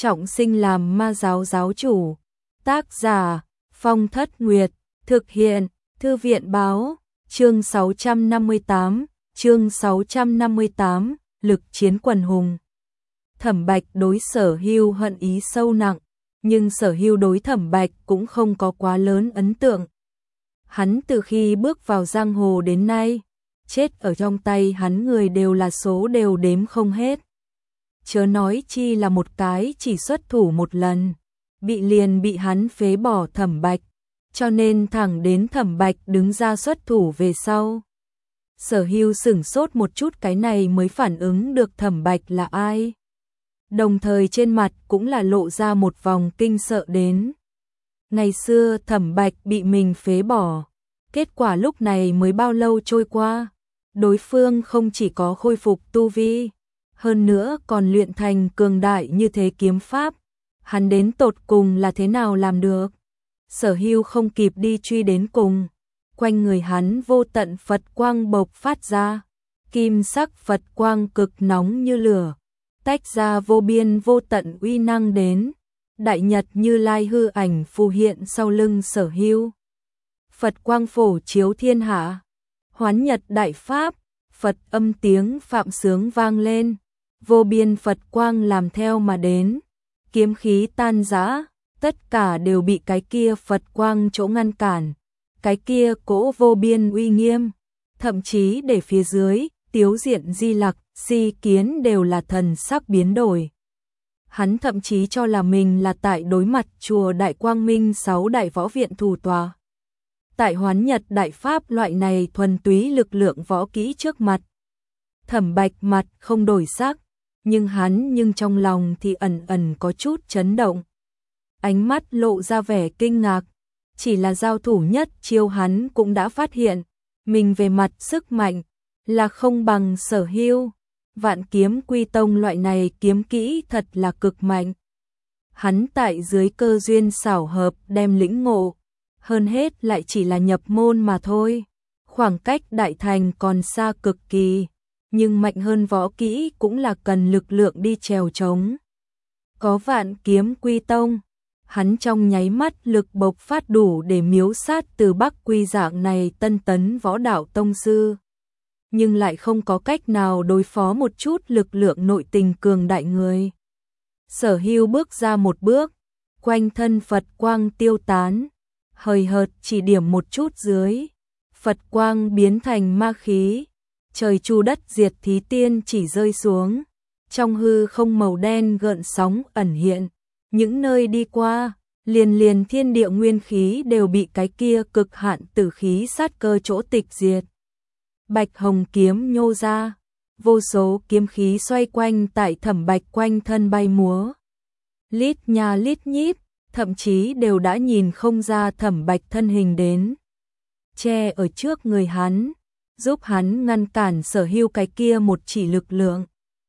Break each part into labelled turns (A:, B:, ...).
A: trọng sinh làm ma giáo giáo chủ. Tác giả Phong Thất Nguyệt, thực hiện Thư viện Báo. Chương 658, lực chiến quần hùng. Thẩm Bạch đối Sở Hưu hận ý sâu nặng, nhưng Sở Hưu đối Thẩm Bạch cũng không có quá lớn ấn tượng. Hắn từ khi bước vào giang hồ đến nay, chết ở trong tay hắn người đều là số đều đếm không hết. Chớ nói chi là một cái chỉ xuất thủ một lần, bị hắn phế bỏ Thẩm Bạch, cho nên thẳng đến Thẩm Bạch đứng ra xuất thủ về sau. Sở Hưu sửng sốt một chút, cái này mới phản ứng được Thẩm Bạch là ai. Đồng thời trên mặt cũng là lộ ra một vòng kinh sợ đến. Ngày xưa Thẩm Bạch bị mình phế bỏ, kết quả lúc này mới bao lâu trôi qua, đối phương không chỉ có khôi phục tu vi, hơn nữa còn luyện thành cường đại như thế kiếm pháp, hắn đến tột cùng là thế nào làm được? Sở Hưu không kịp đi truy đến cùng, quanh người hắn vô tận Phật quang bộc phát ra, kim sắc Phật quang cực nóng như lửa, tách ra vô biên vô tận uy năng đến. Đại Nhật Như Lai hư ảnh phù hiện sau lưng Sở Hưu. Phật quang phổ chiếu thiên hạ, hoán nhật đại pháp, Phật âm tiếng phạm sướng vang lên, vô biên Phật quang làm theo mà đến, kiếm khí tan rã, tất cả đều bị cái kia Phật quang chỗ ngăn cản, cái kia cỗ vô biên uy nghiêm, thậm chí để phía dưới, Tiếu Diện Di Lặc, Si Kiến đều là thần sắc biến đổi. Hắn thậm chí cho là mình là tại đối mặt chùa Đại Quang Minh 6 đại võ viện thủ tòa. Tại hoán nhật đại pháp loại này thuần túy lực lượng võ kỹ trước mặt. Thẩm Bạch mặt không đổi sắc, nhưng trong lòng thì ẩn ẩn có chút chấn động. Ánh mắt lộ ra vẻ kinh ngạc, chỉ là giao thủ nhất chiêu hắn cũng đã phát hiện, mình về mặt sức mạnh là không bằng Sở Hưu. Vạn kiếm quy tông loại này kiếm kỹ thật là cực mạnh. Hắn tại dưới cơ duyên xảo hợp đem lĩnh ngộ, hơn hết lại chỉ là nhập môn mà thôi. Khoảng cách đại thành còn xa cực kỳ, nhưng mạnh hơn võ kỹ cũng là cần lực lượng đi trèo trống. Có vạn kiếm quy tông, hắn trong nháy mắt lực bộc phát đủ để miếu sát từ Bắc Quy dạng này tân tấn võ đạo tông sư. Nhưng lại không có cách nào đối phó một chút lực lượng nội tình cường đại người. Sở Hưu bước ra một bước, quanh thân Phật quang tiêu tán, hời hợt chỉ điểm một chút dưới, Phật quang biến thành ma khí, trời chu đất diệt thí tiên chỉ rơi xuống, trong hư không màu đen gợn sóng ẩn hiện, những nơi đi qua, liền thiên địa nguyên khí đều bị cái kia cực hạn tử khí sát cơ chỗ tịch diệt. Bạch hồng kiếm nhô ra, vô số kiếm khí xoay quanh tại Thẩm Bạch quanh thân bay múa. Lít nha lít nhít, thậm chí đều đã nhìn không ra Thẩm Bạch thân hình đến. Che ở trước người hắn, giúp hắn ngăn cản Sở Hưu cái kia một chỉ lực lượng.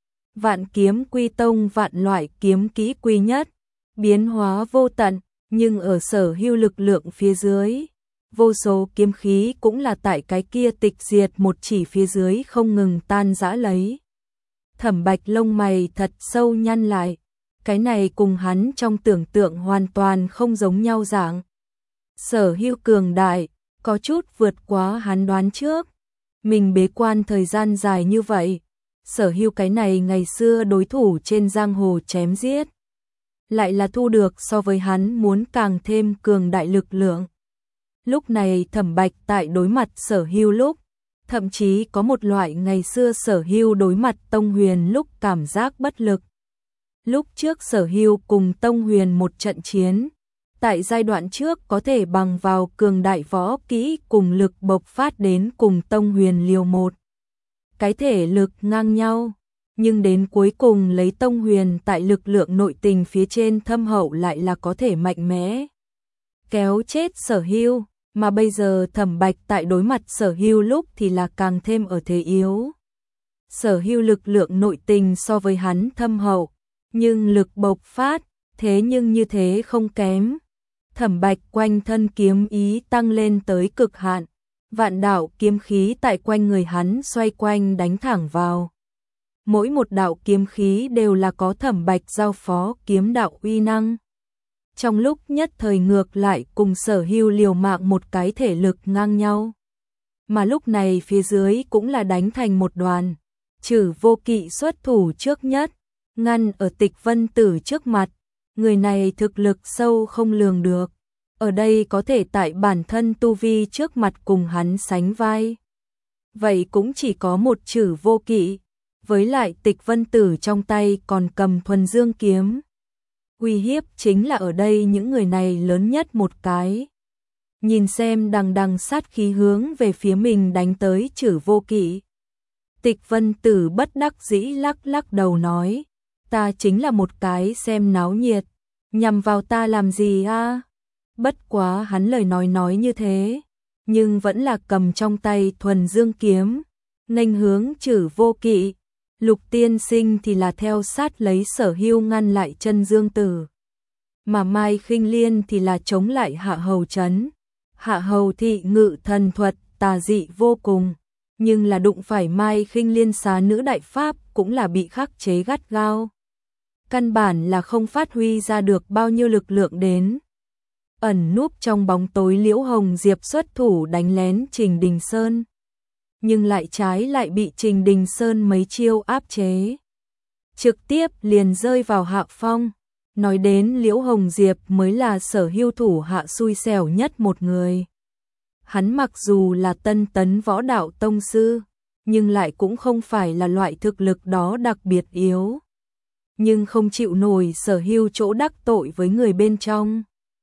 A: Vạn kiếm quy tông vạn loại kiếm kỹ quy nhất, biến hóa vô tận, nhưng ở Sở Hưu lực lượng phía dưới. Vô số kiếm khí cũng là tại cái kia tịch diệt một chỉ phía dưới không ngừng tan rã lấy. Thẩm Bạch lông mày thật sâu nhăn lại, cái này cùng hắn trong tưởng tượng hoàn toàn không giống nhau dạng. Sở Hưu cường đại, có chút vượt quá hắn đoán trước. Mình bế quan thời gian dài như vậy, Sở Hưu cái này ngày xưa đối thủ trên giang hồ chém giết, lại là thu được so với hắn muốn càng thêm cường đại lực lượng. Lúc này Thẩm Bạch tại đối mặt Sở Hưu lúc, thậm chí có một loại ngày xưa Sở Hưu đối mặt Tông Huyền lúc cảm giác bất lực. Lúc trước Sở Hưu cùng Tông Huyền một trận chiến, tại giai đoạn trước có thể bằng vào cường đại võ kỹ cùng lực bộc phát đến cùng Tông Huyền liều một. Cái thể lực ngang nhau, nhưng đến cuối cùng lấy Tông Huyền tại lực lượng nội tình phía trên thâm hậu lại là có thể mạnh mẽ kéo chết Sở Hưu. Mà bây giờ Thẩm Bạch tại đối mặt Sở Hưu lúc thì là càng thêm ở thế yếu. Sở Hưu lực lượng nội tình so với hắn thâm hậu, nhưng lực bộc phát, thế nhưng như thế không kém. Thẩm Bạch quanh thân kiếm ý tăng lên tới cực hạn, vạn đạo kiếm khí tại quanh người hắn xoay quanh đánh thẳng vào. mỗi một đạo kiếm khí đều là có Thẩm Bạch giao phó kiếm đạo uy năng. Trong lúc nhất thời ngược lại cùng Sở Hưu liều mạng một cái thể lực ngang nhau. Mà lúc này phía dưới cũng là đánh thành một đoàn. Trử Vô Kỵ xuất thủ trước nhất, ngăn ở Tịch Vân Tử trước mặt. Người này thực lực sâu không lường được. Ở đây có thể tại bản thân tu vi trước mặt cùng hắn sánh vai. Vậy cũng chỉ có một Trử Vô Kỵ. Với lại Tịch Vân Tử trong tay còn cầm Thuần Dương kiếm. Uy hiếp chính là ở đây những người này lớn nhất một cái. Nhìn xem đằng đằng sát khí hướng về phía mình đánh tới Trử Vô Kỵ. Tịch Vân Tử bất đắc dĩ lắc lắc đầu nói, ta chính là một cái xem náo nhiệt, nhằm vào ta làm gì a? Bất quá hắn lời nói như thế, nhưng vẫn là cầm trong tay Thuần Dương kiếm, nghênh hướng Trử Vô Kỵ. Lục tiên sinh thì là theo sát lấy Sở Hưu ngăn lại Chân Dương Tử. Mà Mai Khinh Liên thì là chống lại Hạ Hầu Trấn. Hạ Hầu thị ngự thần thuật tà dị vô cùng, nhưng là đụng phải Mai Khinh Liên xá nữ đại pháp cũng là bị khắc chế gắt gao. Căn bản là không phát huy ra được bao nhiêu lực lượng đến. Ẩn núp trong bóng tối Liễu Hồng Diệp xuất thủ đánh lén Trình Đình Sơn. Nhưng lại trái lại bị Trình Đình Sơn mấy chiêu áp chế. Trực tiếp liền rơi vào hạ phong. Nói đến Liễu Hồng Diệp mới là Sở Hưu thủ hạ xui xẻo nhất một người. Hắn mặc dù là tân tấn võ đạo tông sư, nhưng lại cũng không phải là loại thực lực đó đặc biệt yếu. Nhưng không chịu nổi Sở Hưu chỗ đắc tội với người bên trong.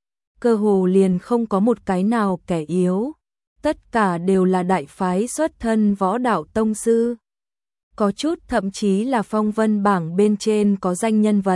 A: Cơ hồ liền không có một cái nào kẻ yếu. Tất cả đều là đại phái xuất thân võ đạo tông sư. Có chút thậm chí là phong vân bảng bên trên có danh nhân vật.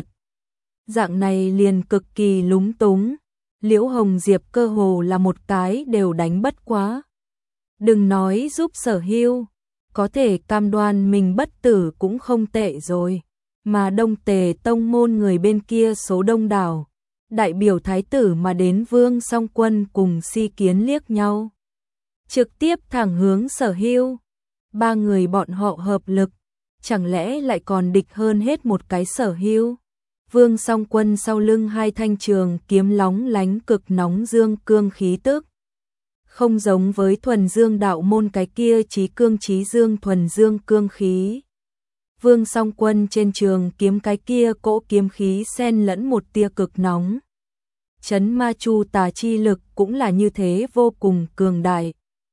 A: Dạng này liền cực kỳ lúng túng. Liễu Hồng Diệp cơ hồ là một cái đều đánh bất quá. Đừng nói giúp Sở Hưu, có thể cam đoan mình bất tử cũng không tệ rồi. Mà Đông Tề tông môn người bên kia số đông đảo. Đại biểu thái tử mà đến Vương Song Quân cùng Si Kiến liếc nhau. Trực tiếp thẳng hướng Sở Hưu. Ba người bọn họ hợp lực, chẳng lẽ lại còn địch hơn hết một cái Sở Hưu. Vương Song Quân sau lưng hai thanh trường kiếm lóng lánh cực nóng dương cương khí tức. Không giống với Thuần Dương đạo môn cái kia chí cương chí dương thuần dương cương khí. Vương Song Quân trên trường kiếm cái kia cỗ kiếm khí xen lẫn một tia cực nóng. Chấn ma chu tà chi lực cũng là như thế vô cùng cường đại.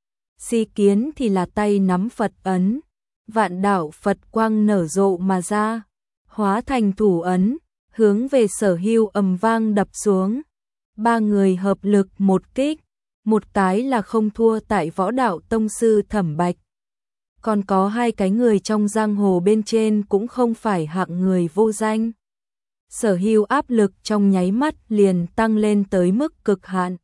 A: Si Kiến thì là tay nắm Phật ấn, vạn đạo Phật quang nở rộ mà ra, hóa thành thủ ấn, hướng về Sở Hưu ầm vang đập xuống. Ba người hợp lực một kích, một cái là không thua tại võ đạo tông sư Thẩm Bạch. Còn có hai cái người trong giang hồ bên trên cũng không phải hạng người vô danh. Sở Hưu áp lực trong nháy mắt liền tăng lên tới mức cực hạn.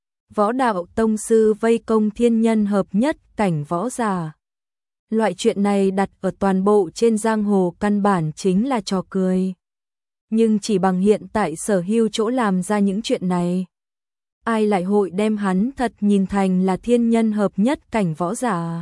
A: Võ đạo tông sư vây công thiên nhân hợp nhất cảnh võ giả. Loại chuyện này đặt ở toàn bộ trên giang hồ căn bản chính là trò cười. Nhưng chỉ bằng hiện tại Sở Hưu chỗ làm ra những chuyện này, ai lại hội đem hắn thật nhìn thành là thiên nhân hợp nhất cảnh võ giả.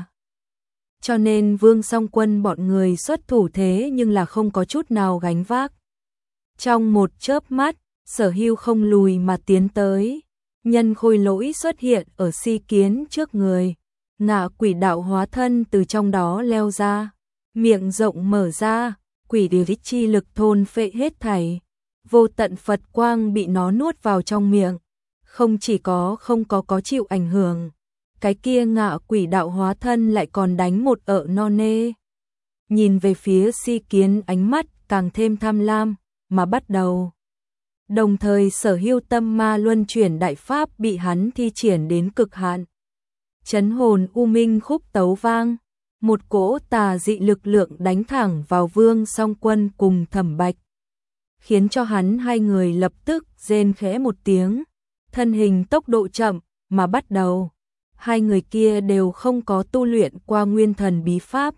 A: Cho nên Vương Song Quân bọn người xuất thủ thế nhưng là không có chút nào gánh vác. Trong một chớp mắt, Sở Hưu không lùi mà tiến tới. Nhân khôi lỗi xuất hiện ở Si Kiến trước người. Ngạ quỷ đạo hóa thân từ trong đó leo ra. Miệng rộng mở ra, quỷ điều chi lực thôn phệ hết thảy. Vô tận Phật quang bị nó nuốt vào trong miệng. Không chỉ không có chịu ảnh hưởng. Cái kia ngạ quỷ đạo hóa thân lại còn đánh một ợ no nê. Nhìn về phía Si Kiến ánh mắt càng thêm tham lam, mà bắt đầu. Đồng thời Sở Hưu tâm ma luân chuyển đại pháp bị hắn thi triển đến cực hạn. Chấn hồn u minh khúc tấu vang, một cỗ tà dị lực lượng đánh thẳng vào Vương Song Quân cùng Thẩm Bạch, khiến cho hắn hai người lập tức rên khẽ một tiếng, thân hình tốc độ chậm mà bắt đầu. Hai người kia đều không có tu luyện qua nguyên thần bí pháp.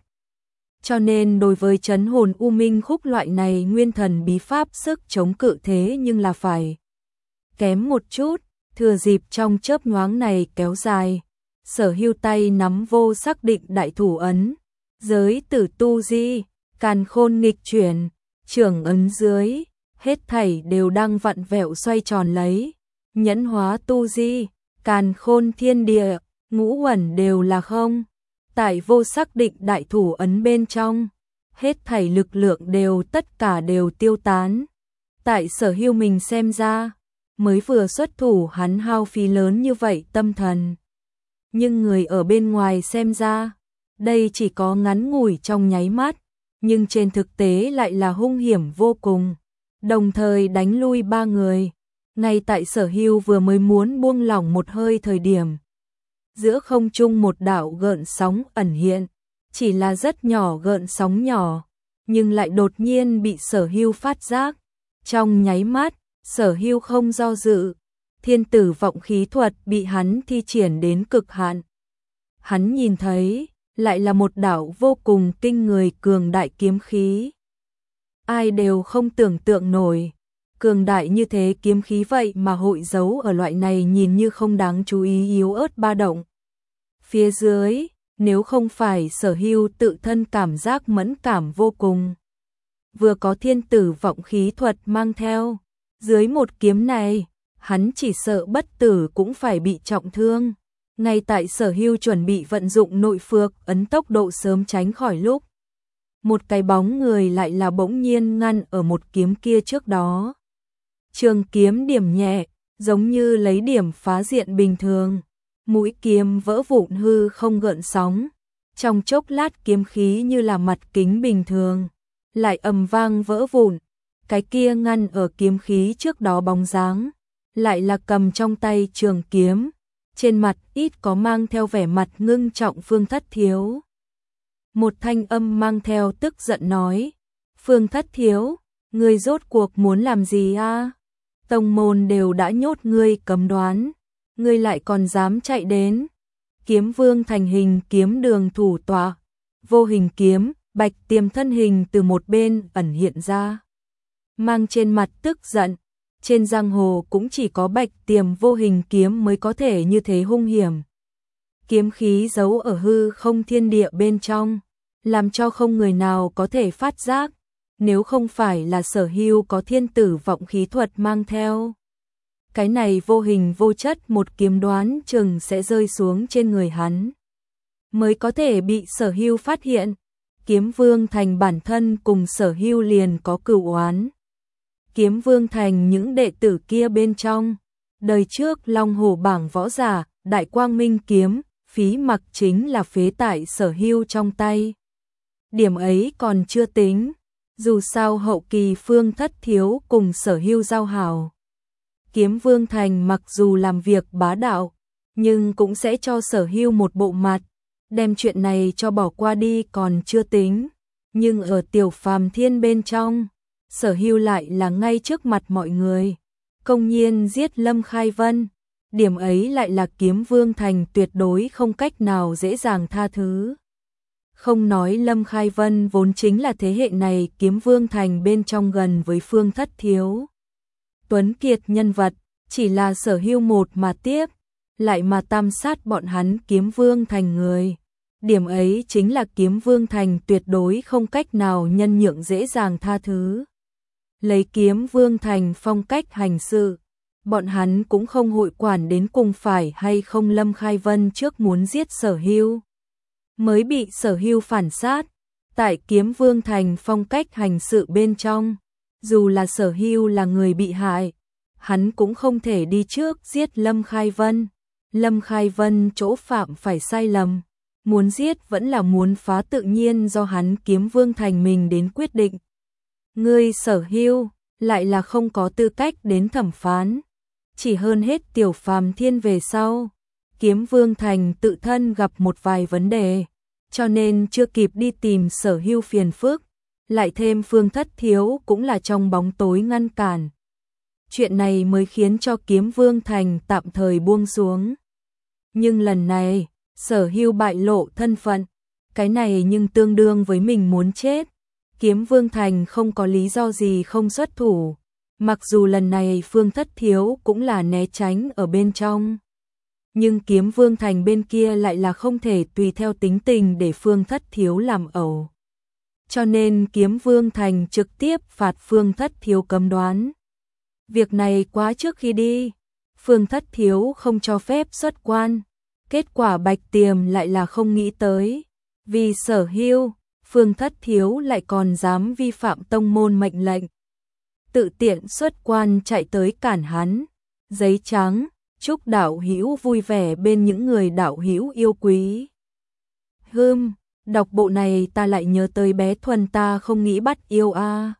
A: Cho nên đối với chấn hồn u minh khúc loại này nguyên thần bí pháp sức chống cự thế nhưng là phải kém một chút. Thừa dịp trong chớp nhoáng này kéo dài, Sở Hưu tay nắm vô xác định đại thủ ấn, giới tử tu di, càn khôn nghịch chuyển, trưởng ấn dưới, hết thảy đều đang vặn vẹo xoay tròn lấy, nhẫn hóa tu di, càn khôn thiên địa, ngũ uẩn đều là không. Tại vô sắc định đại thủ ấn bên trong, hết thảy lực lượng đều tất cả đều tiêu tán. Tại Sở Hưu mình xem ra, mới vừa xuất thủ hắn hao phí lớn như vậy tâm thần. Nhưng người ở bên ngoài xem ra, đây chỉ có ngắn ngủi trong nháy mắt, nhưng trên thực tế lại là hung hiểm vô cùng, đồng thời đánh lui 3 người. Ngay tại Sở Hưu vừa mới muốn buông lỏng một hơi thời điểm, giữa không trung một đạo gợn sóng ẩn hiện, chỉ là rất nhỏ gợn sóng nhỏ, nhưng lại đột nhiên bị Sở Hưu phát giác. Trong nháy mắt, Sở Hưu không do dự, thiên tử vọng khí thuật bị hắn thi triển đến cực hạn. Hắn nhìn thấy, lại là một đạo vô cùng kinh người cường đại kiếm khí. Ai đều không tưởng tượng nổi, cường đại như thế kiếm khí vậy mà hội giấu ở loại này nhìn như không đáng chú ý yếu ớt ba động. Phía dưới, nếu không phải Sở Hưu tự thân cảm giác mẫn cảm vô cùng, vừa có thiên tử vọng khí thuật mang theo, dưới một kiếm này, hắn chỉ sợ bất tử cũng phải bị trọng thương. Ngay tại Sở Hưu chuẩn bị vận dụng nội phược ấn tốc độ sớm tránh khỏi lúc, một cái bóng người lại là bỗng nhiên ngăn ở một kiếm kia trước đó. Trường kiếm điểm nhẹ, giống như lấy điểm phá diện bình thường, mũi kiếm vỡ vụn hư không gợn sóng, trong chốc lát kiếm khí như là mặt kính bình thường, lại ầm vang vỡ vụn. Cái kia ngăn ở kiếm khí trước đó bóng dáng, lại là cầm trong tay trường kiếm, trên mặt ít có mang theo vẻ mặt ngưng trọng Phương Thất Thiếu. Một thanh âm mang theo tức giận nói, Phương Thất Thiếu, ngươi rốt cuộc muốn làm gì a? Tông môn đều đã nhốt ngươi cấm đoán, ngươi lại còn dám chạy đến. Kiếm Vương thành hình kiếm đường thủ tọa, vô hình kiếm, Bạch Tiềm thân hình từ một bên ẩn hiện ra, mang trên mặt tức giận. Trên giang hồ cũng chỉ có Bạch Tiềm vô hình kiếm mới có thể như thế hung hiểm. Kiếm khí giấu ở hư không thiên địa bên trong, làm cho không người nào có thể phát giác, nếu không phải là Sở Hưu có thiên tử vọng khí thuật mang theo. Cái này vô hình vô chất một kiếm đoán chừng sẽ rơi xuống trên người hắn, mới có thể bị Sở Hưu phát hiện. Kiếm Vương thành bản thân cùng Sở Hưu liền có cửu oán. Kiếm Vương thành những đệ tử kia bên trong, đời trước Long Hổ bảng võ giả, Đại Quang Minh kiếm, Phí Mặc chính là phế tại Sở Hưu trong tay. Điểm ấy còn chưa tính, dù sao hậu kỳ Phương Thất Thiếu cùng Sở Hưu giao hảo. Kiếm Vương thành mặc dù làm việc bá đạo, nhưng cũng sẽ cho Sở Hưu một bộ mặt, đem chuyện này cho bỏ qua đi còn chưa tính, nhưng ở Tiểu Phàm Thiên bên trong, Sở Hưu lại là ngay trước mặt mọi người, công nhiên giết Lâm Khai Vân. Điểm ấy lại là Kiếm Vương thành tuyệt đối không cách nào dễ dàng tha thứ. Không nói Lâm Khai Vân vốn chính là thế hệ này Kiếm Vương thành bên trong gần với Phương Thất Thiếu. Tuấn kiệt nhân vật, chỉ là Sở Hưu một mà tiếp, lại mà tam sát bọn hắn Kiếm Vương thành người. Điểm ấy chính là Kiếm Vương thành tuyệt đối không cách nào nhân nhượng dễ dàng tha thứ. Lấy Kiếm Vương thành phong cách hành sự, bọn hắn cũng không hội quản đến cùng phải hay không Lâm Khai Vân trước muốn giết Sở Hưu, mới bị Sở Hưu phản sát. Tại Kiếm Vương thành phong cách hành sự bên trong, dù là Sở Hưu là người bị hại, hắn cũng không thể đi trước giết Lâm Khai Vân. Lâm Khai Vân chỗ phạm phải sai lầm, muốn giết vẫn là muốn phá tự nhiên do hắn Kiếm Vương thành mình đến quyết định. Ngươi Sở Hưu lại là không có tư cách đến thẩm phán, chỉ hơn hết Tiểu Phàm Thiên về sau. Kiếm Vương thành tự thân gặp một vài vấn đề, cho nên chưa kịp đi tìm Sở Hưu phiền phức, lại thêm Phương Thất Thiếu cũng là trong bóng tối ngăn cản. Chuyện này mới khiến cho Kiếm Vương thành tạm thời buông xuống. Nhưng lần này, Sở Hưu bại lộ thân phận, cái này nhưng tương đương với mình muốn chết. Kiếm Vương thành không có lý do gì không xuất thủ, mặc dù lần này Phương Thất Thiếu cũng là né tránh ở bên trong. Nhưng Kiếm Vương thành bên kia lại là không thể tùy theo tính tình để Phương Thất Thiếu làm ẩu. cho nên Kiếm Vương Thành trực tiếp phạt Phương Thất Thiếu cấm đoán. Việc này quá trước khi đi, Phương Thất Thiếu không cho phép xuất quan, kết quả Bạch Tiềm lại là không nghĩ tới, vì Sở Hưu, Phương Thất Thiếu lại còn dám vi phạm tông môn mệnh lệnh. Tự tiện xuất quan chạy tới cản hắn, giấy trắng, chúc đạo hữu vui vẻ bên những người đạo hữu yêu quý. Đọc bộ này ta lại nhớ tới bé Thuần ta không nghĩ bắt yêu a.